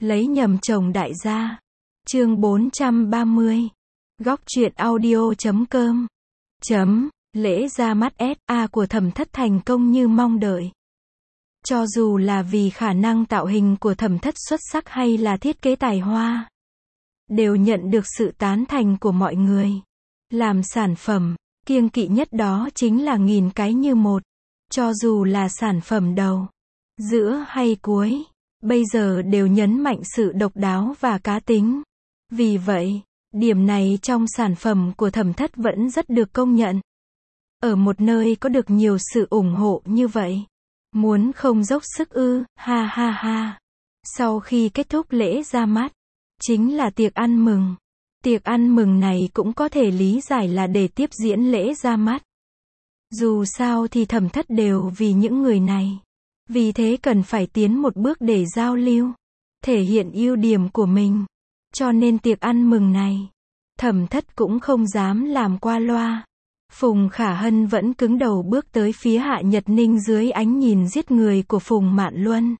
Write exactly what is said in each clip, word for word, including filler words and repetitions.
Lấy nhầm chồng đại gia. Chương bốn trăm ba mươi. Góc truyện audio chấm com. Chấm. Lễ ra mắt ét a của Thẩm Thất thành công như mong đợi. Cho dù là vì khả năng tạo hình của Thẩm Thất xuất sắc hay là thiết kế tài hoa, đều nhận được sự tán thành của mọi người. Làm sản phẩm, kiêng kỵ nhất đó chính là nghìn cái như một. Cho dù là sản phẩm đầu, giữa hay cuối, bây giờ đều nhấn mạnh sự độc đáo và cá tính. Vì vậy, điểm này trong sản phẩm của Thẩm Thất vẫn rất được công nhận. Ở một nơi có được nhiều sự ủng hộ như vậy, muốn không dốc sức ư, ha ha ha. Sau khi kết thúc lễ ra mắt, chính là tiệc ăn mừng. Tiệc ăn mừng này cũng có thể lý giải là để tiếp diễn lễ ra mắt. Dù sao thì Thẩm Thất đều vì những người này. Vì thế cần phải tiến một bước để giao lưu, thể hiện ưu điểm của mình. Cho nên tiệc ăn mừng này, Thẩm Thất cũng không dám làm qua loa. Phùng Khả Hân vẫn cứng đầu bước tới phía Hạ Nhật Ninh dưới ánh nhìn giết người của Phùng Mạn Luân.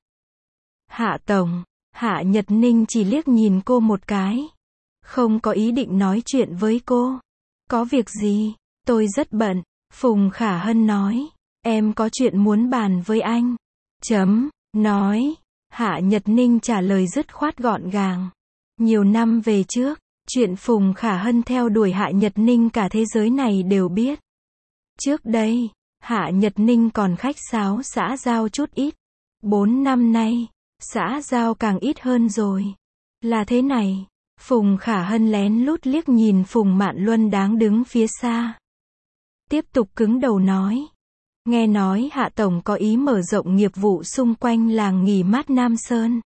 Hạ Tổng, Hạ Nhật Ninh chỉ liếc nhìn cô một cái. Không có ý định nói chuyện với cô. Có việc gì? Tôi rất bận. Phùng Khả Hân nói. Em có chuyện muốn bàn với anh. Chấm, nói. Hạ Nhật Ninh trả lời dứt khoát gọn gàng. Nhiều năm về trước, chuyện Phùng Khả Hân theo đuổi Hạ Nhật Ninh cả thế giới này đều biết. Trước đây, Hạ Nhật Ninh còn khách sáo xã giao chút ít. Bốn năm nay, xã giao càng ít hơn rồi. Là thế này. Phùng Khả Hân lén lút liếc nhìn Phùng Mạn Luân đang đứng phía xa. Tiếp tục cứng đầu nói. Nghe nói Hạ Tổng có ý mở rộng nghiệp vụ xung quanh làng nghỉ mát Nam Sơn.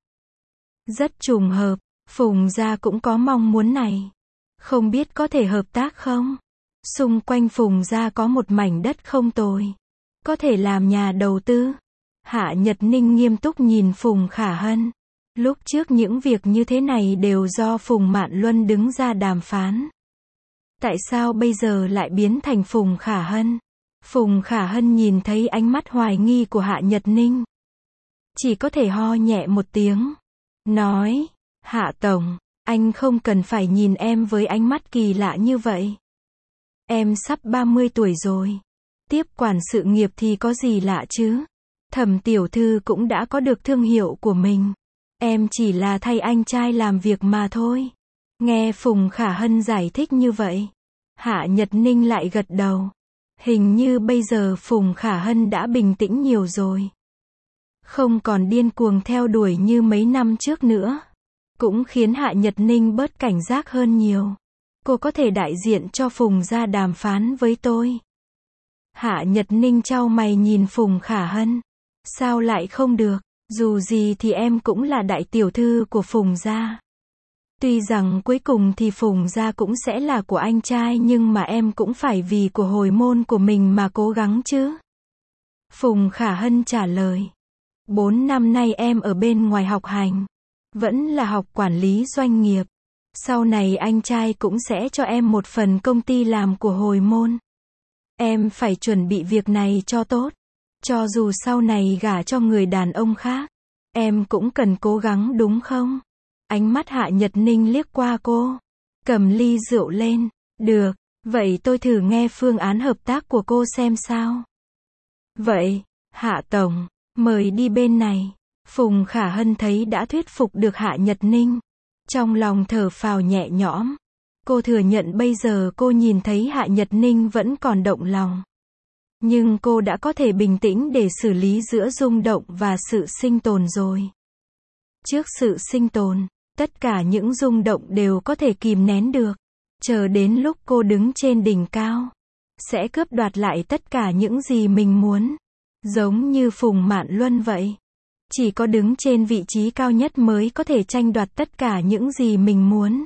Rất trùng hợp, Phùng gia cũng có mong muốn này. Không biết có thể hợp tác không? Xung quanh Phùng gia có một mảnh đất không tồi. Có thể làm nhà đầu tư. Hạ Nhật Ninh nghiêm túc nhìn Phùng Khả Hân. Lúc trước những việc như thế này đều do Phùng Mạn Luân đứng ra đàm phán. Tại sao bây giờ lại biến thành Phùng Khả Hân? Phùng Khả Hân nhìn thấy ánh mắt hoài nghi của Hạ Nhật Ninh. Chỉ có thể ho nhẹ một tiếng. Nói, Hạ Tổng, anh không cần phải nhìn em với ánh mắt kỳ lạ như vậy. Em sắp ba mươi tuổi rồi. Tiếp quản sự nghiệp thì có gì lạ chứ? Thẩm tiểu thư cũng đã có được thương hiệu của mình. Em chỉ là thay anh trai làm việc mà thôi. Nghe Phùng Khả Hân giải thích như vậy, Hạ Nhật Ninh lại gật đầu. Hình như bây giờ Phùng Khả Hân đã bình tĩnh nhiều rồi. Không còn điên cuồng theo đuổi như mấy năm trước nữa. Cũng khiến Hạ Nhật Ninh bớt cảnh giác hơn nhiều. Cô có thể đại diện cho Phùng gia đàm phán với tôi. Hạ Nhật Ninh chau mày nhìn Phùng Khả Hân. Sao lại không được? Dù gì thì em cũng là đại tiểu thư của Phùng gia. Tuy rằng cuối cùng thì Phùng gia cũng sẽ là của anh trai nhưng mà em cũng phải vì của hồi môn của mình mà cố gắng chứ. Phùng Khả Hân trả lời. Bốn năm nay em ở bên ngoài học hành. Vẫn là học quản lý doanh nghiệp. Sau này anh trai cũng sẽ cho em một phần công ty làm của hồi môn. Em phải chuẩn bị việc này cho tốt. Cho dù sau này gả cho người đàn ông khác, em cũng cần cố gắng đúng không? Ánh mắt Hạ Nhật Ninh liếc qua cô. Cầm ly rượu lên. Được, vậy tôi thử nghe phương án hợp tác của cô xem sao. Vậy, Hạ Tổng, mời đi bên này. Phùng Khả Hân thấy đã thuyết phục được Hạ Nhật Ninh. Trong lòng thở phào nhẹ nhõm. Cô thừa nhận bây giờ cô nhìn thấy Hạ Nhật Ninh vẫn còn động lòng. Nhưng cô đã có thể bình tĩnh để xử lý giữa rung động và sự sinh tồn rồi. Trước sự sinh tồn, tất cả những rung động đều có thể kìm nén được. Chờ đến lúc cô đứng trên đỉnh cao, sẽ cướp đoạt lại tất cả những gì mình muốn. Giống như Phùng Mạn Luân vậy. Chỉ có đứng trên vị trí cao nhất mới có thể tranh đoạt tất cả những gì mình muốn.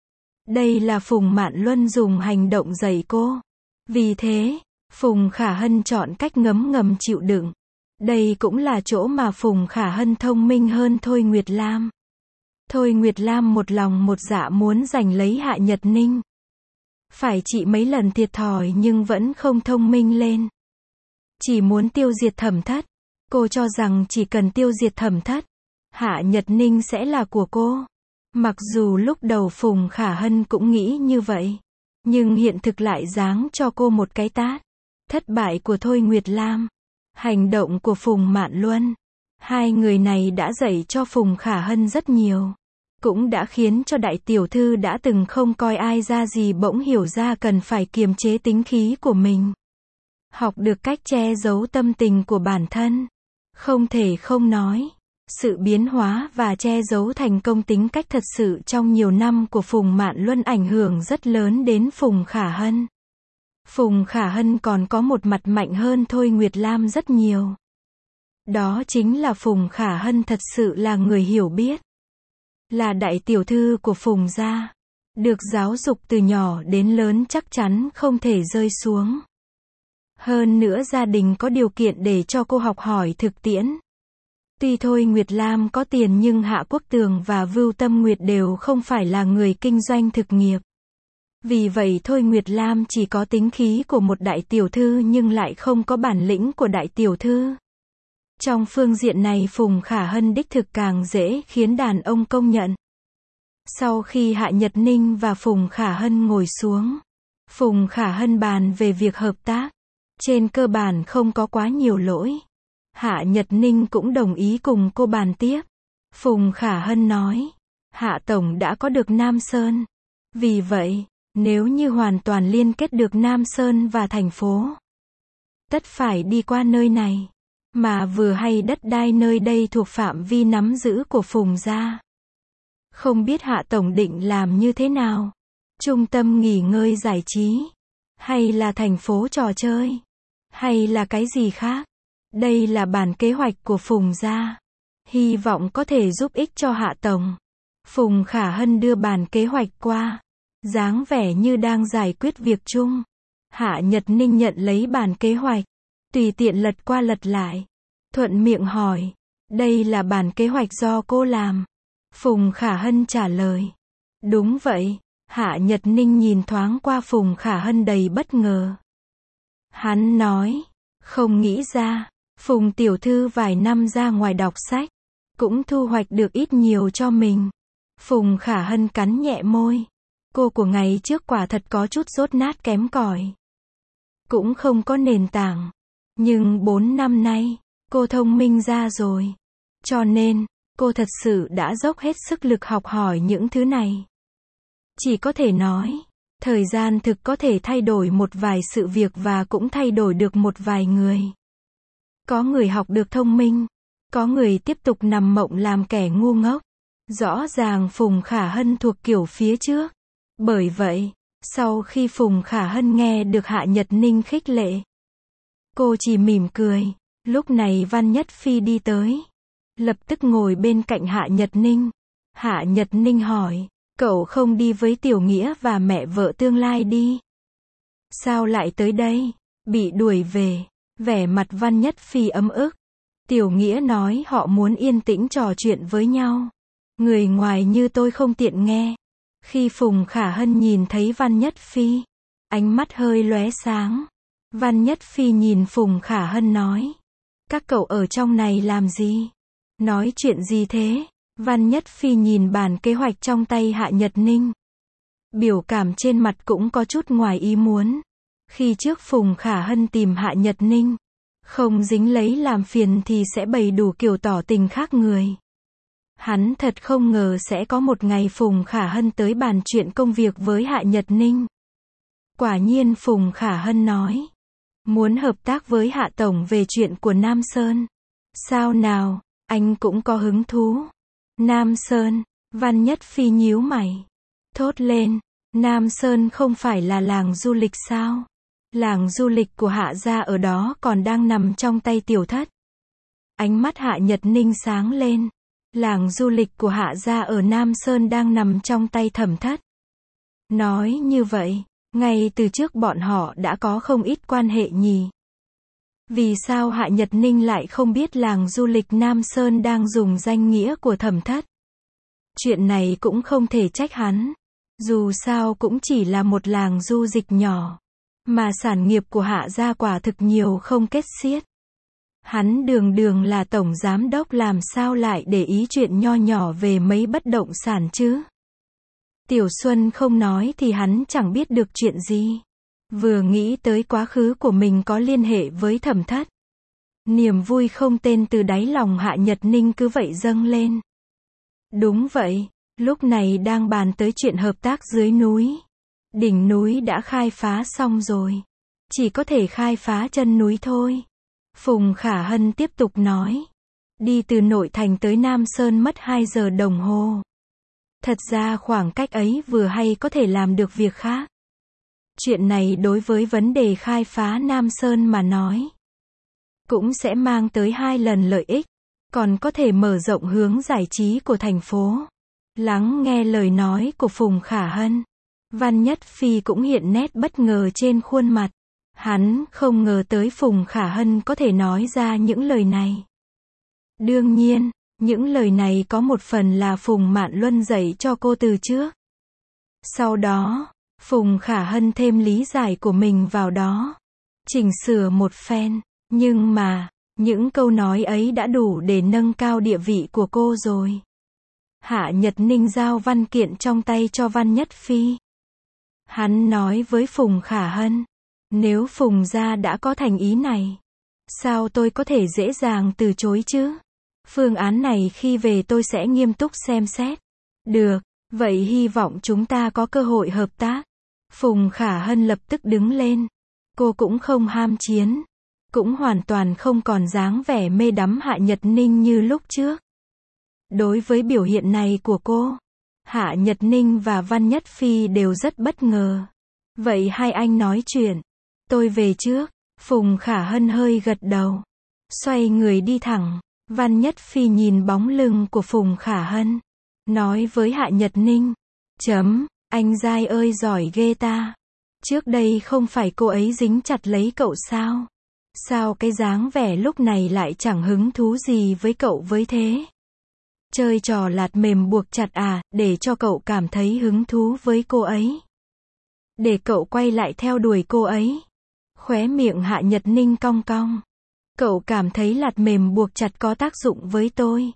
Đây là Phùng Mạn Luân dùng hành động dạy cô. Vì thế, Phùng Khả Hân chọn cách ngấm ngầm chịu đựng. Đây cũng là chỗ mà Phùng Khả Hân thông minh hơn Thôi Nguyệt Lam. Thôi Nguyệt Lam một lòng một dạ muốn giành lấy Hạ Nhật Ninh. Phải chị mấy lần thiệt thòi nhưng vẫn không thông minh lên. Chỉ muốn tiêu diệt Thẩm Thất. Cô cho rằng chỉ cần tiêu diệt Thẩm Thất, Hạ Nhật Ninh sẽ là của cô. Mặc dù lúc đầu Phùng Khả Hân cũng nghĩ như vậy, nhưng hiện thực lại giáng cho cô một cái tát. Thất bại của Thôi Nguyệt Lam, hành động của Phùng Mạn Luân, hai người này đã dạy cho Phùng Khả Hân rất nhiều. Cũng đã khiến cho đại tiểu thư đã từng không coi ai ra gì bỗng hiểu ra cần phải kiềm chế tính khí của mình. Học được cách che giấu tâm tình của bản thân. Không thể không nói, sự biến hóa và che giấu thành công tính cách thật sự trong nhiều năm của Phùng Mạn Luân ảnh hưởng rất lớn đến Phùng Khả Hân. Phùng Khả Hân còn có một mặt mạnh hơn Thôi Nguyệt Lam rất nhiều. Đó chính là Phùng Khả Hân thật sự là người hiểu biết. Là đại tiểu thư của Phùng gia. Được giáo dục từ nhỏ đến lớn chắc chắn không thể rơi xuống. Hơn nữa gia đình có điều kiện để cho cô học hỏi thực tiễn. Tuy Thôi Nguyệt Lam có tiền nhưng Hạ Quốc Tường và Vưu Tâm Nguyệt đều không phải là người kinh doanh thực nghiệp. Vì vậy Thôi Nguyệt Lam chỉ có tính khí của một đại tiểu thư nhưng lại không có bản lĩnh của đại tiểu thư. Trong phương diện này Phùng Khả Hân đích thực càng dễ khiến đàn ông công nhận. Sau khi Hạ Nhật Ninh và Phùng Khả Hân ngồi xuống, Phùng Khả Hân bàn về việc hợp tác. Trên cơ bản không có quá nhiều lỗi. Hạ Nhật Ninh cũng đồng ý cùng cô bàn tiếp. Phùng Khả Hân nói, Hạ Tổng đã có được Nam Sơn. Vì vậy, nếu như hoàn toàn liên kết được Nam Sơn và thành phố, tất phải đi qua nơi này. Mà vừa hay đất đai nơi đây thuộc phạm vi nắm giữ của Phùng gia. Không biết Hạ Tổng định làm như thế nào? Trung tâm nghỉ ngơi giải trí? Hay là thành phố trò chơi? Hay là cái gì khác? Đây là bản kế hoạch của Phùng gia. Hy vọng có thể giúp ích cho Hạ Tổng. Phùng Khả Hân đưa bản kế hoạch qua. Dáng vẻ như đang giải quyết việc chung. Hạ Nhật Ninh nhận lấy bản kế hoạch. Tùy tiện lật qua lật lại. Thuận miệng hỏi. Đây là bản kế hoạch do cô làm. Phùng Khả Hân trả lời. Đúng vậy. Hạ Nhật Ninh nhìn thoáng qua Phùng Khả Hân đầy bất ngờ. Hắn nói. Không nghĩ ra. Phùng tiểu thư vài năm ra ngoài đọc sách. Cũng thu hoạch được ít nhiều cho mình. Phùng Khả Hân cắn nhẹ môi. Cô của ngày trước quả thật có chút dốt nát kém cỏi. Cũng không có nền tảng. Nhưng bốn năm nay, cô thông minh ra rồi. Cho nên, cô thật sự đã dốc hết sức lực học hỏi những thứ này. Chỉ có thể nói, thời gian thực có thể thay đổi một vài sự việc và cũng thay đổi được một vài người. Có người học được thông minh, có người tiếp tục nằm mộng làm kẻ ngu ngốc. Rõ ràng Phùng Khả Hân thuộc kiểu phía trước. Bởi vậy, sau khi Phùng Khả Hân nghe được Hạ Nhật Ninh khích lệ, cô chỉ mỉm cười. Lúc này Văn Nhất Phi đi tới, lập tức ngồi bên cạnh Hạ Nhật Ninh. Hạ Nhật Ninh hỏi, cậu không đi với Tiểu Nghĩa và mẹ vợ tương lai đi? Sao lại tới đây? Bị đuổi về. Vẻ mặt Văn Nhất Phi ấm ức. Tiểu Nghĩa nói họ muốn yên tĩnh trò chuyện với nhau. Người ngoài như tôi không tiện nghe. Khi Phùng Khả Hân nhìn thấy Văn Nhất Phi, ánh mắt hơi lóe sáng. Văn Nhất Phi nhìn Phùng Khả Hân nói, các cậu ở trong này làm gì? Nói chuyện gì thế? Văn Nhất Phi nhìn bản kế hoạch trong tay Hạ Nhật Ninh. Biểu cảm trên mặt cũng có chút ngoài ý muốn. Khi trước Phùng Khả Hân tìm Hạ Nhật Ninh, không dính lấy làm phiền thì sẽ bày đủ kiểu tỏ tình khác người. Hắn thật không ngờ sẽ có một ngày Phùng Khả Hân tới bàn chuyện công việc với Hạ Nhật Ninh. Quả nhiên Phùng Khả Hân nói, muốn hợp tác với Hạ Tổng về chuyện của Nam Sơn. Sao nào, anh cũng có hứng thú. Nam Sơn, Văn Nhất Phi nhíu mày. Thốt lên, Nam Sơn không phải là làng du lịch sao? Làng du lịch của Hạ gia ở đó còn đang nằm trong tay tiểu thất. Ánh mắt Hạ Nhật Ninh sáng lên. Làng du lịch của Hạ gia ở Nam Sơn đang nằm trong tay Thẩm Thất. Nói như vậy, ngay từ trước bọn họ đã có không ít quan hệ nhỉ. Vì sao Hạ Nhật Ninh lại không biết làng du lịch Nam Sơn đang dùng danh nghĩa của Thẩm Thất? Chuyện này cũng không thể trách hắn. Dù sao cũng chỉ là một làng du lịch nhỏ. Mà sản nghiệp của Hạ gia quả thực nhiều không kết xiết. Hắn đường đường là tổng giám đốc làm sao lại để ý chuyện nho nhỏ về mấy bất động sản chứ? Tiểu Xuân không nói thì hắn chẳng biết được chuyện gì. Vừa nghĩ tới quá khứ của mình có liên hệ với Thẩm Thất, niềm vui không tên từ đáy lòng Hạ Nhật Ninh cứ vậy dâng lên. Đúng vậy, lúc này đang bàn tới chuyện hợp tác dưới núi. Đỉnh núi đã khai phá xong rồi. Chỉ có thể khai phá chân núi thôi. Phùng Khả Hân tiếp tục nói. Đi từ nội thành tới Nam Sơn mất hai giờ đồng hồ. Thật ra khoảng cách ấy vừa hay có thể làm được việc khác. Chuyện này đối với vấn đề khai phá Nam Sơn mà nói, cũng sẽ mang tới hai lần lợi ích, còn có thể mở rộng hướng giải trí của thành phố. Lắng nghe lời nói của Phùng Khả Hân, Văn Nhất Phi cũng hiện nét bất ngờ trên khuôn mặt. Hắn không ngờ tới Phùng Khả Hân có thể nói ra những lời này. Đương nhiên, những lời này có một phần là Phùng Mạn Luân dạy cho cô từ trước. Sau đó, Phùng Khả Hân thêm lý giải của mình vào đó, chỉnh sửa một phen. Nhưng mà, những câu nói ấy đã đủ để nâng cao địa vị của cô rồi. Hạ Nhật Ninh giao văn kiện trong tay cho Văn Nhất Phi. Hắn nói với Phùng Khả Hân, nếu Phùng gia đã có thành ý này, sao tôi có thể dễ dàng từ chối chứ? Phương án này khi về tôi sẽ nghiêm túc xem xét. Được, vậy hy vọng chúng ta có cơ hội hợp tác. Phùng Khả Hân lập tức đứng lên. Cô cũng không ham chiến, cũng hoàn toàn không còn dáng vẻ mê đắm Hạ Nhật Ninh như lúc trước. Đối với biểu hiện này của cô, Hạ Nhật Ninh và Văn Nhất Phi đều rất bất ngờ. Vậy hai anh nói chuyện, tôi về trước. Phùng Khả Hân hơi gật đầu, xoay người đi thẳng. Văn Nhất Phi nhìn bóng lưng của Phùng Khả Hân, nói với Hạ Nhật Ninh, chấm, anh giai ơi giỏi ghê ta. Trước đây không phải cô ấy dính chặt lấy cậu sao? Sao cái dáng vẻ lúc này lại chẳng hứng thú gì với cậu với thế? Chơi trò lạt mềm buộc chặt à, để cho cậu cảm thấy hứng thú với cô ấy. Để cậu quay lại theo đuổi cô ấy. Khóe miệng Hạ Nhật Ninh cong cong. Cậu cảm thấy lạt mềm buộc chặt có tác dụng với tôi?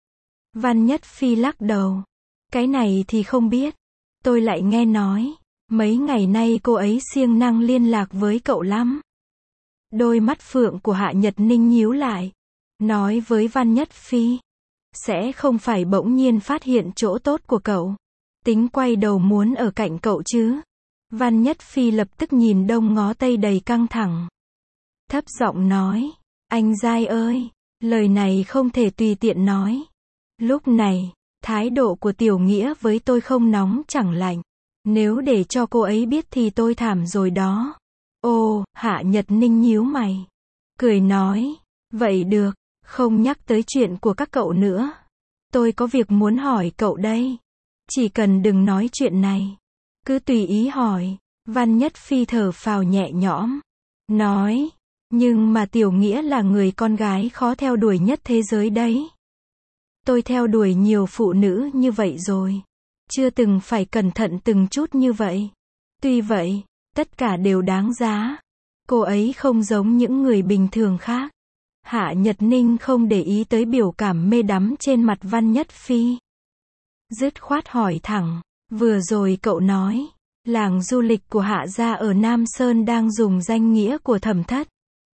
Văn Nhất Phi lắc đầu. Cái này thì không biết. Tôi lại nghe nói, mấy ngày nay cô ấy siêng năng liên lạc với cậu lắm. Đôi mắt phượng của Hạ Nhật Ninh nhíu lại, nói với Văn Nhất Phi, sẽ không phải bỗng nhiên phát hiện chỗ tốt của cậu, tính quay đầu muốn ở cạnh cậu chứ? Văn Nhất Phi lập tức nhìn đông ngó tây đầy căng thẳng. Thấp giọng nói, anh giai ơi, lời này không thể tùy tiện nói. Lúc này, thái độ của Tiểu Nghĩa với tôi không nóng chẳng lạnh. Nếu để cho cô ấy biết thì tôi thảm rồi đó. Ồ, Hạ Nhật Ninh nhíu mày, cười nói, vậy được, không nhắc tới chuyện của các cậu nữa. Tôi có việc muốn hỏi cậu đây. Chỉ cần đừng nói chuyện này, cứ tùy ý hỏi. Văn Nhất Phi thở phào nhẹ nhõm, nói, nhưng mà Tiểu Nghĩa là người con gái khó theo đuổi nhất thế giới đấy. Tôi theo đuổi nhiều phụ nữ như vậy rồi, chưa từng phải cẩn thận từng chút như vậy. Tuy vậy, tất cả đều đáng giá. Cô ấy không giống những người bình thường khác. Hạ Nhật Ninh không để ý tới biểu cảm mê đắm trên mặt Văn Nhất Phi. Dứt khoát hỏi thẳng, vừa rồi cậu nói, làng du lịch của Hạ gia ở Nam Sơn đang dùng danh nghĩa của Thẩm Thất.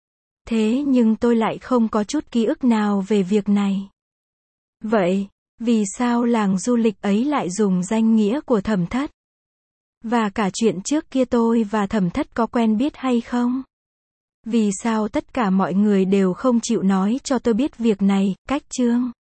Thế nhưng tôi lại không có chút ký ức nào về việc này. Vậy, vì sao làng du lịch ấy lại dùng danh nghĩa của Thẩm Thất? Và cả chuyện trước kia tôi và Thẩm Thất có quen biết hay không? Vì sao tất cả mọi người đều không chịu nói cho tôi biết việc này? Cách chương